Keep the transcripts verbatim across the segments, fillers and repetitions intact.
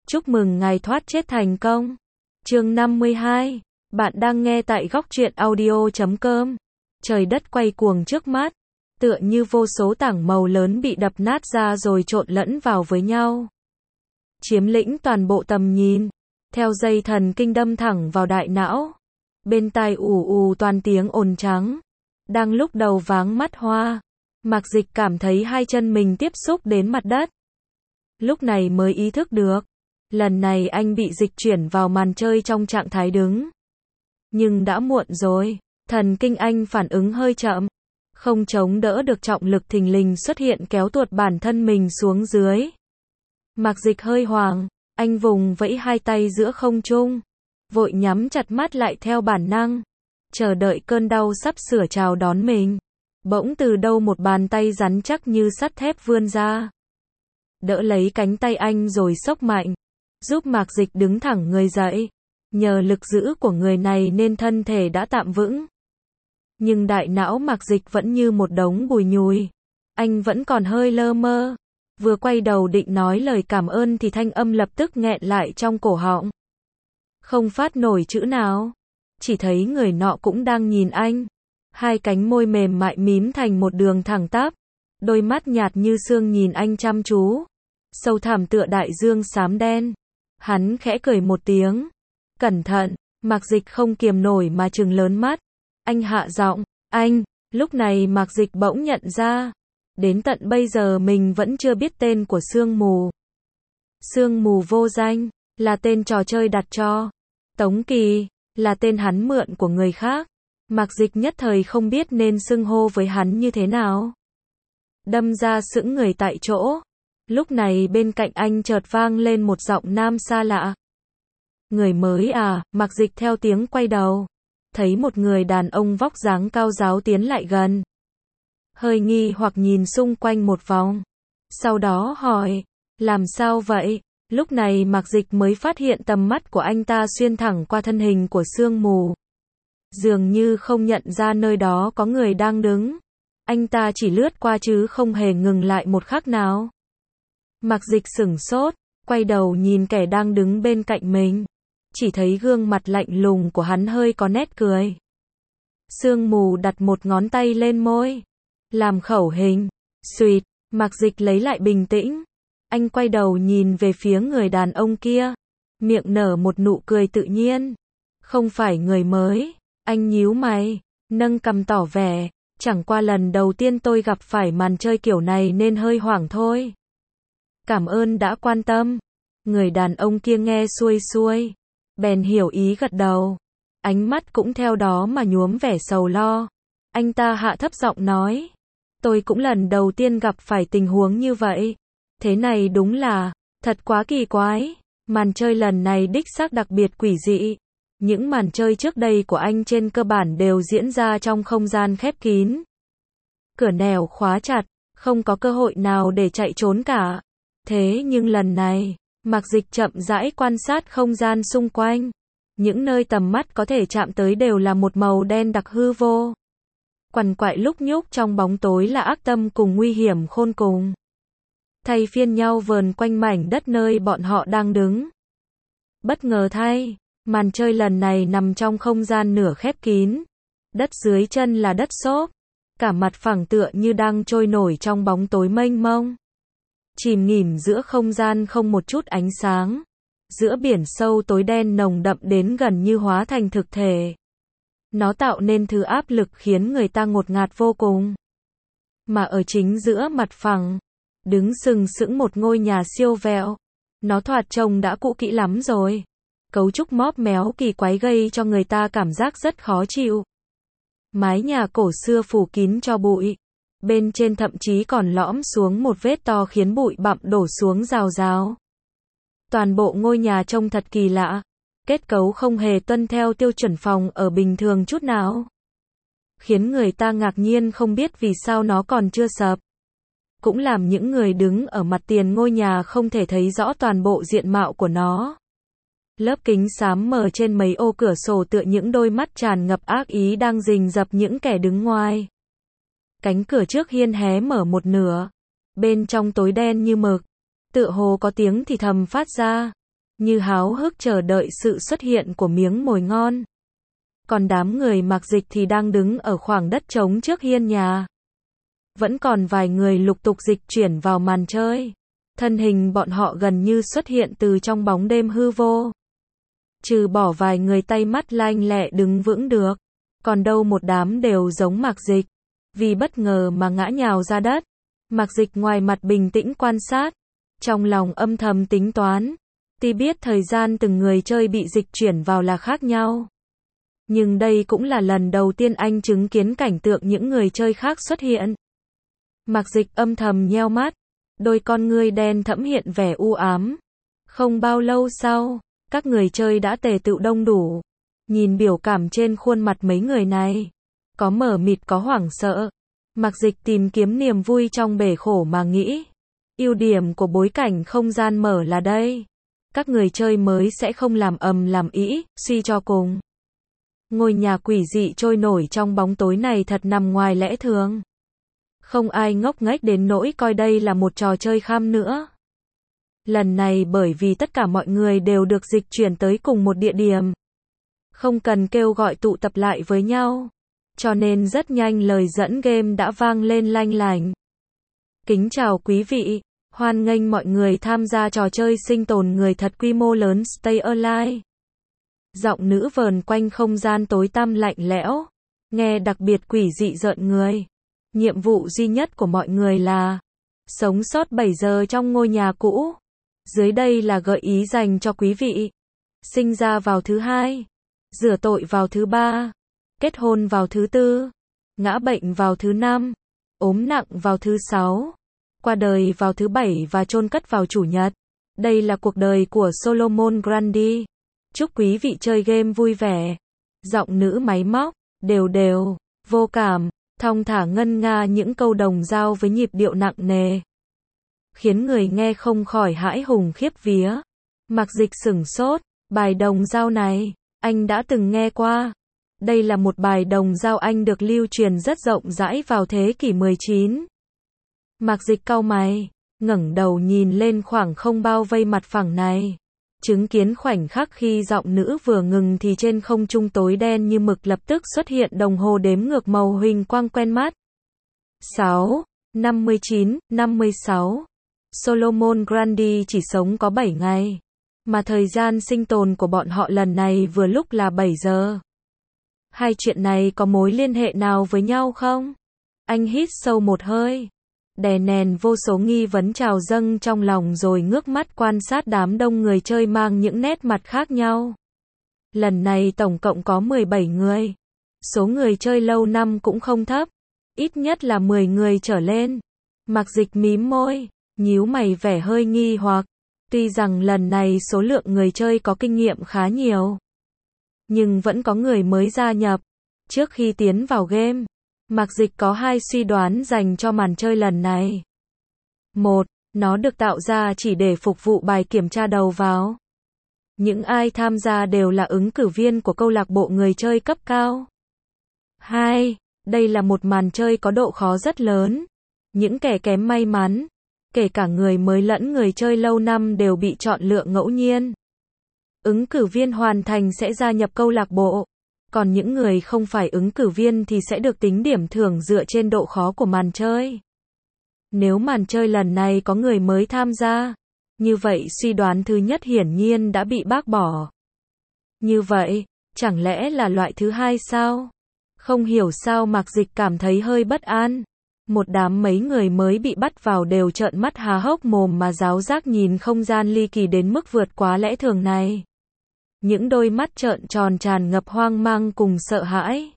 Chúc mừng ngài thoát chết thành công. Chương năm mươi hai. Bạn đang nghe tại góc truyện audio chấm com. Trời đất quay cuồng trước mắt, tựa như vô số tảng màu lớn bị đập nát ra rồi trộn lẫn vào với nhau, chiếm lĩnh toàn bộ tầm nhìn, theo dây thần kinh đâm thẳng vào đại não. Bên tai ù ù toàn tiếng ồn trắng. Đang lúc đầu váng mắt hoa, Mạc Dịch cảm thấy hai chân mình tiếp xúc đến mặt đất. Lúc này mới ý thức được, lần này anh bị dịch chuyển vào màn chơi trong trạng thái đứng. Nhưng đã muộn rồi, thần kinh anh phản ứng hơi chậm, không chống đỡ được trọng lực thình lình xuất hiện kéo tuột bản thân mình xuống dưới. Mạc Dịch hơi hoảng, anh vùng vẫy hai tay giữa không trung, vội nhắm chặt mắt lại theo bản năng, chờ đợi cơn đau sắp sửa chào đón mình. Bỗng từ đâu một bàn tay rắn chắc như sắt thép vươn ra, đỡ lấy cánh tay anh rồi xốc mạnh, giúp Mạc Dịch đứng thẳng người dậy. Nhờ lực giữ của người này nên thân thể đã tạm vững. Nhưng đại não Mạc Dịch vẫn như một đống bùi nhùi. Anh vẫn còn hơi lơ mơ. Vừa quay đầu định nói lời cảm ơn thì thanh âm lập tức nghẹn lại trong cổ họng. Không phát nổi chữ nào. Chỉ thấy người nọ cũng đang nhìn anh. Hai cánh môi mềm mại mím thành một đường thẳng tắp. Đôi mắt nhạt như sương nhìn anh chăm chú. Sâu thẳm tựa đại dương xám đen. Hắn khẽ cười một tiếng. Cẩn thận, Mạc Dịch không kiềm nổi mà trừng lớn mắt. Anh hạ giọng, anh, lúc này Mạc Dịch bỗng nhận ra. Đến tận bây giờ mình vẫn chưa biết tên của sương mù. Sương mù vô danh, là tên trò chơi đặt cho. Tống Kỳ, là tên hắn mượn của người khác. Mạc Dịch nhất thời không biết nên xưng hô với hắn như thế nào. Đâm ra sững người tại chỗ. Lúc này bên cạnh anh chợt vang lên một giọng nam xa lạ. Người mới à? Mạc Dịch theo tiếng quay đầu, thấy một người đàn ông vóc dáng cao ráo tiến lại gần. Hơi nghi hoặc nhìn xung quanh một vòng, sau đó hỏi, làm sao vậy? Lúc này Mạc Dịch mới phát hiện tầm mắt của anh ta xuyên thẳng qua thân hình của sương mù. Dường như không nhận ra nơi đó có người đang đứng. Anh ta chỉ lướt qua chứ không hề ngừng lại một khắc nào. Mạc Dịch sửng sốt, quay đầu nhìn kẻ đang đứng bên cạnh mình. Chỉ thấy gương mặt lạnh lùng của hắn hơi có nét cười. Sương mù đặt một ngón tay lên môi, làm khẩu hình. Xuyệt, Mạc Dịch lấy lại bình tĩnh. Anh quay đầu nhìn về phía người đàn ông kia, miệng nở một nụ cười tự nhiên. Không phải người mới. Anh nhíu mày, nâng cằm tỏ vẻ, chẳng qua lần đầu tiên tôi gặp phải màn chơi kiểu này nên hơi hoảng thôi. Cảm ơn đã quan tâm. Người đàn ông kia nghe xuôi xuôi, bèn hiểu ý gật đầu. Ánh mắt cũng theo đó mà nhuốm vẻ sầu lo. Anh ta hạ thấp giọng nói, tôi cũng lần đầu tiên gặp phải tình huống như vậy. Thế này đúng là, thật quá kỳ quái. Màn chơi lần này đích xác đặc biệt quỷ dị. Những màn chơi trước đây của anh trên cơ bản đều diễn ra trong không gian khép kín. Cửa nẻo khóa chặt, không có cơ hội nào để chạy trốn cả. Thế nhưng lần này, Mạc Dịch chậm rãi quan sát không gian xung quanh. Những nơi tầm mắt có thể chạm tới đều là một màu đen đặc hư vô. Quằn quại lúc nhúc trong bóng tối là ác tâm cùng nguy hiểm khôn cùng. Thay phiên nhau vờn quanh mảnh đất nơi bọn họ đang đứng. Bất ngờ thay, màn chơi lần này nằm trong không gian nửa khép kín. Đất dưới chân là đất xốp. Cả mặt phẳng tựa như đang trôi nổi trong bóng tối mênh mông. Chìm nghỉm giữa không gian không một chút ánh sáng. Giữa biển sâu tối đen nồng đậm đến gần như hóa thành thực thể. Nó tạo nên thứ áp lực khiến người ta ngột ngạt vô cùng. Mà ở chính giữa mặt phẳng, đứng sừng sững một ngôi nhà siêu vẹo. Nó thoạt trông đã cũ kỹ lắm rồi. Cấu trúc móp méo kỳ quái gây cho người ta cảm giác rất khó chịu. Mái nhà cổ xưa phủ kín cho bụi. Bên trên thậm chí còn lõm xuống một vết to khiến bụi bặm đổ xuống rào rào. Toàn bộ ngôi nhà trông thật kỳ lạ. Kết cấu không hề tuân theo tiêu chuẩn phòng ở bình thường chút nào. Khiến người ta ngạc nhiên không biết vì sao nó còn chưa sập. Cũng làm những người đứng ở mặt tiền ngôi nhà không thể thấy rõ toàn bộ diện mạo của nó. Lớp kính xám mờ trên mấy ô cửa sổ tựa những đôi mắt tràn ngập ác ý đang rình rập những kẻ đứng ngoài. Cánh cửa trước hiên hé mở một nửa. Bên trong tối đen như mực. Tựa hồ có tiếng thì thầm phát ra. như háo hức chờ đợi sự xuất hiện của miếng mồi ngon. Còn đám người Mạc Dịch thì đang đứng ở khoảng đất trống trước hiên nhà. Vẫn còn vài người lục tục dịch chuyển vào màn chơi. Thân hình bọn họ gần như xuất hiện từ trong bóng đêm hư vô. Trừ bỏ vài người tay mắt lanh lẹ đứng vững được. Còn đâu một đám đều giống Mạc Dịch. Vì bất ngờ mà ngã nhào ra đất. Mạc Dịch ngoài mặt bình tĩnh quan sát. Trong lòng âm thầm tính toán. Tuy biết thời gian từng người chơi bị dịch chuyển vào là khác nhau. Nhưng đây cũng là lần đầu tiên anh chứng kiến cảnh tượng những người chơi khác xuất hiện. Mạc Dịch âm thầm nheo mắt. Đôi con ngươi đen thẫm hiện vẻ u ám. Không bao lâu sau, các người chơi đã tề tựu đông đủ. Nhìn biểu cảm trên khuôn mặt mấy người này. Có mờ mịt có hoảng sợ. Mạc Dịch tìm kiếm niềm vui trong bể khổ mà nghĩ. Ưu điểm của bối cảnh không gian mở là đây. Các người chơi mới sẽ không làm ầm làm ĩ, suy cho cùng. Ngôi nhà quỷ dị trôi nổi trong bóng tối này thật nằm ngoài lẽ thường. Không ai ngốc nghếch đến nỗi coi đây là một trò chơi kham nữa. Lần này bởi vì tất cả mọi người đều được dịch chuyển tới cùng một địa điểm. Không cần kêu gọi tụ tập lại với nhau. Cho nên rất nhanh lời dẫn game đã vang lên lanh lảnh. Kính chào quý vị, hoan nghênh mọi người tham gia trò chơi sinh tồn người thật quy mô lớn Stay Alive. Giọng nữ vờn quanh không gian tối tăm lạnh lẽo, nghe đặc biệt quỷ dị rợn người. Nhiệm vụ duy nhất của mọi người là sống sót bảy giờ trong ngôi nhà cũ. Dưới đây là gợi ý dành cho quý vị. Sinh ra vào thứ hai, rửa tội vào thứ ba, kết hôn vào thứ tư, ngã bệnh vào thứ năm, ốm nặng vào thứ sáu, qua đời vào thứ bảy và chôn cất vào chủ nhật. Đây là cuộc đời của Solomon Grundy. Chúc quý vị chơi game vui vẻ. Giọng nữ máy móc, đều đều, vô cảm, thong thả ngân nga những câu đồng dao với nhịp điệu nặng nề. Khiến người nghe không khỏi hãi hùng khiếp vía. Mạc Dịch sửng sốt, bài đồng dao này, anh đã từng nghe qua. Đây là một bài đồng dao Anh được lưu truyền rất rộng rãi vào thế kỷ mười chín. Mạc Dịch cau mày, ngẩng đầu nhìn lên khoảng không bao vây mặt phẳng này. Chứng kiến khoảnh khắc khi giọng nữ vừa ngừng thì trên không trung tối đen như mực lập tức xuất hiện đồng hồ đếm ngược màu huỳnh quang quen mắt. sáu, năm mươi chín, năm mươi sáu. Solomon Grundy chỉ sống có bảy ngày. Mà thời gian sinh tồn của bọn họ lần này vừa lúc là bảy giờ. Hai chuyện này có mối liên hệ nào với nhau không? Anh hít sâu một hơi. Đè nén vô số nghi vấn trào dâng trong lòng rồi ngước mắt quan sát đám đông người chơi mang những nét mặt khác nhau. Lần này tổng cộng có mười bảy người. Số người chơi lâu năm cũng không thấp. Ít nhất là mười người trở lên. Mạc Dịch mím môi, nhíu mày vẻ hơi nghi hoặc. Tuy rằng lần này số lượng người chơi có kinh nghiệm khá nhiều. Nhưng vẫn có người mới gia nhập. Trước khi tiến vào game, Mạc Dịch có hai suy đoán dành cho màn chơi lần này. Một, nó được tạo ra chỉ để phục vụ bài kiểm tra đầu vào. Những ai tham gia đều là ứng cử viên của câu lạc bộ người chơi cấp cao. Hai, đây là một màn chơi có độ khó rất lớn. Những kẻ kém may mắn, kể cả người mới lẫn người chơi lâu năm đều bị chọn lựa ngẫu nhiên. Ứng cử viên hoàn thành sẽ gia nhập câu lạc bộ. Còn những người không phải ứng cử viên thì sẽ được tính điểm thưởng dựa trên độ khó của màn chơi. Nếu màn chơi lần này có người mới tham gia, như vậy suy đoán thứ nhất hiển nhiên đã bị bác bỏ. Như vậy, chẳng lẽ là loại thứ hai sao? Không hiểu sao Mạc Dịch cảm thấy hơi bất an. Một đám mấy người mới bị bắt vào đều trợn mắt há hốc mồm mà giáo giác nhìn không gian ly kỳ đến mức vượt quá lẽ thường này. Những đôi mắt trợn tròn tràn ngập hoang mang cùng sợ hãi.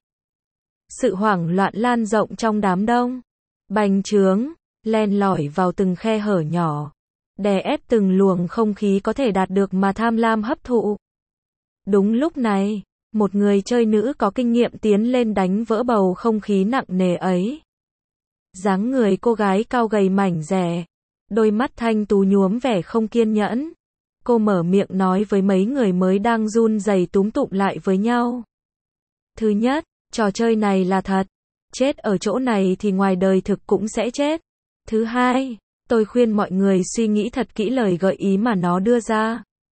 Sự hoảng loạn lan rộng trong đám đông. Bành trướng, len lỏi vào từng khe hở nhỏ. Đè ép từng luồng không khí có thể đạt được mà tham lam hấp thụ. Đúng lúc này, một người chơi nữ có kinh nghiệm tiến lên đánh vỡ bầu không khí nặng nề ấy. Dáng người cô gái cao gầy mảnh dẻ. Đôi mắt thanh tú nhuốm vẻ không kiên nhẫn. Cô mở miệng nói với mấy người mới đang run rẩy túm tụm lại với nhau. Thứ nhất, trò chơi này là thật. Chết ở chỗ này thì ngoài đời thực cũng sẽ chết. Thứ hai, tôi khuyên mọi người suy nghĩ thật kỹ lời gợi ý mà nó đưa ra.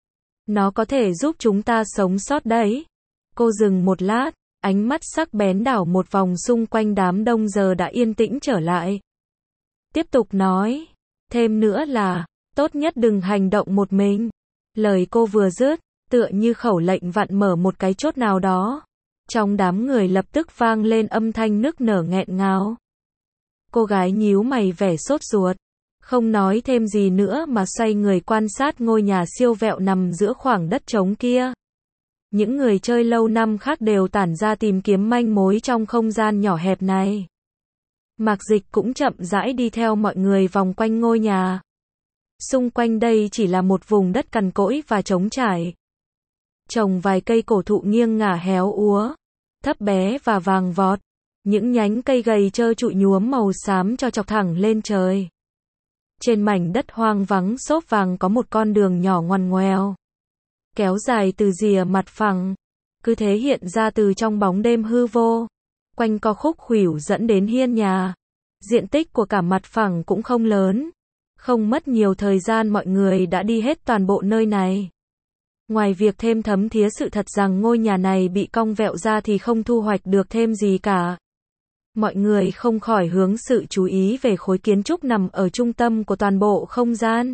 Nó có thể giúp chúng ta sống sót đấy. Cô dừng một lát, ánh mắt sắc bén đảo một vòng xung quanh đám đông giờ đã yên tĩnh trở lại. Tiếp tục nói, thêm nữa là, tốt nhất đừng hành động một mình. Lời cô vừa dứt, tựa như khẩu lệnh vặn mở một cái chốt nào đó. Trong đám người lập tức vang lên âm thanh nức nở nghẹn ngào. Cô gái nhíu mày vẻ sốt ruột, không nói thêm gì nữa mà xoay người quan sát ngôi nhà siêu vẹo nằm giữa khoảng đất trống kia. Những người chơi lâu năm khác đều tản ra tìm kiếm manh mối trong không gian nhỏ hẹp này. Mạc Dịch cũng chậm rãi đi theo mọi người vòng quanh ngôi nhà. Xung quanh đây chỉ là một vùng đất cằn cỗi và trống trải. Trồng vài cây cổ thụ nghiêng ngả héo úa, thấp bé và vàng vọt. Những nhánh cây gầy trơ trụi nhuốm màu xám cho chọc thẳng lên trời. Trên mảnh đất hoang vắng xốp vàng có một con đường nhỏ ngoằn ngoèo, kéo dài từ rìa mặt phẳng, cứ thế hiện ra từ trong bóng đêm hư vô, quanh co khúc khuỷu dẫn đến hiên nhà. Diện tích của cả mặt phẳng cũng không lớn, không mất nhiều thời gian mọi người đã đi hết toàn bộ nơi này. Ngoài việc thêm thấm thía sự thật rằng ngôi nhà này bị cong vẹo ra thì không thu hoạch được thêm gì cả. Mọi người không khỏi hướng sự chú ý về khối kiến trúc nằm ở trung tâm của toàn bộ không gian.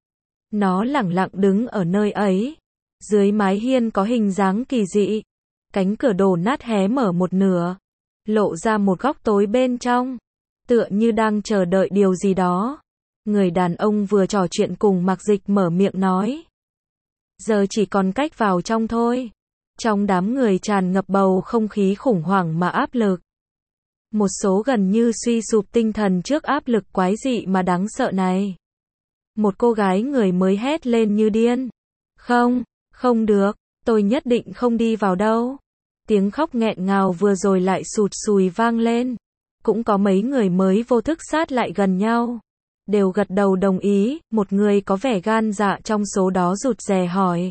Nó lẳng lặng đứng ở nơi ấy. Dưới mái hiên có hình dáng kỳ dị. Cánh cửa đổ nát hé mở một nửa, lộ ra một góc tối bên trong, tựa như đang chờ đợi điều gì đó. Người đàn ông vừa trò chuyện cùng Mạc Dịch mở miệng nói. Giờ chỉ còn cách vào trong thôi. Trong đám người tràn ngập bầu không khí khủng hoảng mà áp lực. Một số gần như suy sụp tinh thần trước áp lực quái dị mà đáng sợ này. Một cô gái người mới hét lên như điên. Không, không được, tôi nhất định không đi vào đâu. Tiếng khóc nghẹn ngào vừa rồi lại sụt sùi vang lên. Cũng có mấy người mới vô thức sát lại gần nhau. Đều gật đầu đồng ý, một người có vẻ gan dạ trong số đó rụt rè hỏi.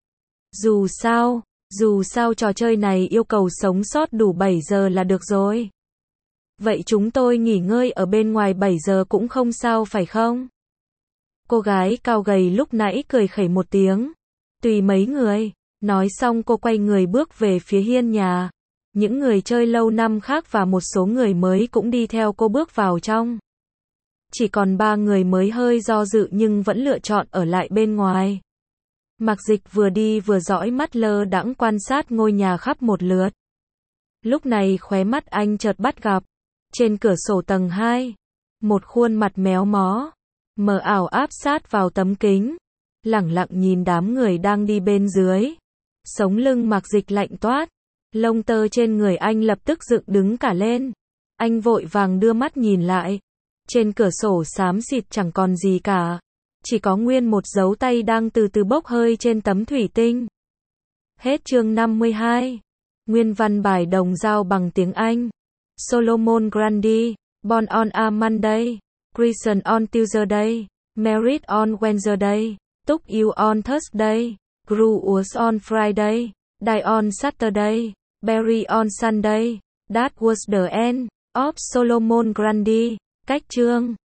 Dù sao, dù sao trò chơi này yêu cầu sống sót đủ bảy giờ là được rồi. Vậy chúng tôi nghỉ ngơi ở bên ngoài bảy giờ cũng không sao phải không? Cô gái cao gầy lúc nãy cười khẩy một tiếng. Tùy mấy người. Nói xong cô quay người bước về phía hiên nhà. Những người chơi lâu năm khác và một số người mới cũng đi theo cô bước vào trong. Chỉ còn ba người mới hơi do dự nhưng vẫn lựa chọn ở lại bên ngoài. Mạc Dịch vừa đi vừa dõi mắt lơ đãng quan sát ngôi nhà khắp một lượt. Lúc này khóe mắt anh chợt bắt gặp. Trên cửa sổ tầng hai, một khuôn mặt méo mó, mờ ảo áp sát vào tấm kính, lẳng lặng nhìn đám người đang đi bên dưới. Sống lưng Mạc Dịch lạnh toát, lông tơ trên người anh lập tức dựng đứng cả lên. Anh vội vàng đưa mắt nhìn lại. Trên cửa sổ xám xịt chẳng còn gì cả, chỉ có nguyên một dấu tay đang từ từ bốc hơi trên tấm thủy tinh. Hết chương năm mươi hai. Nguyên văn bài đồng dao bằng tiếng Anh. Solomon Grundy, born on a Monday, christened on Tuesday, married on Wednesday, took you on Thursday, grew was on Friday, died on Saturday, buried on Sunday. That was the end of Solomon Grundy. Cách chương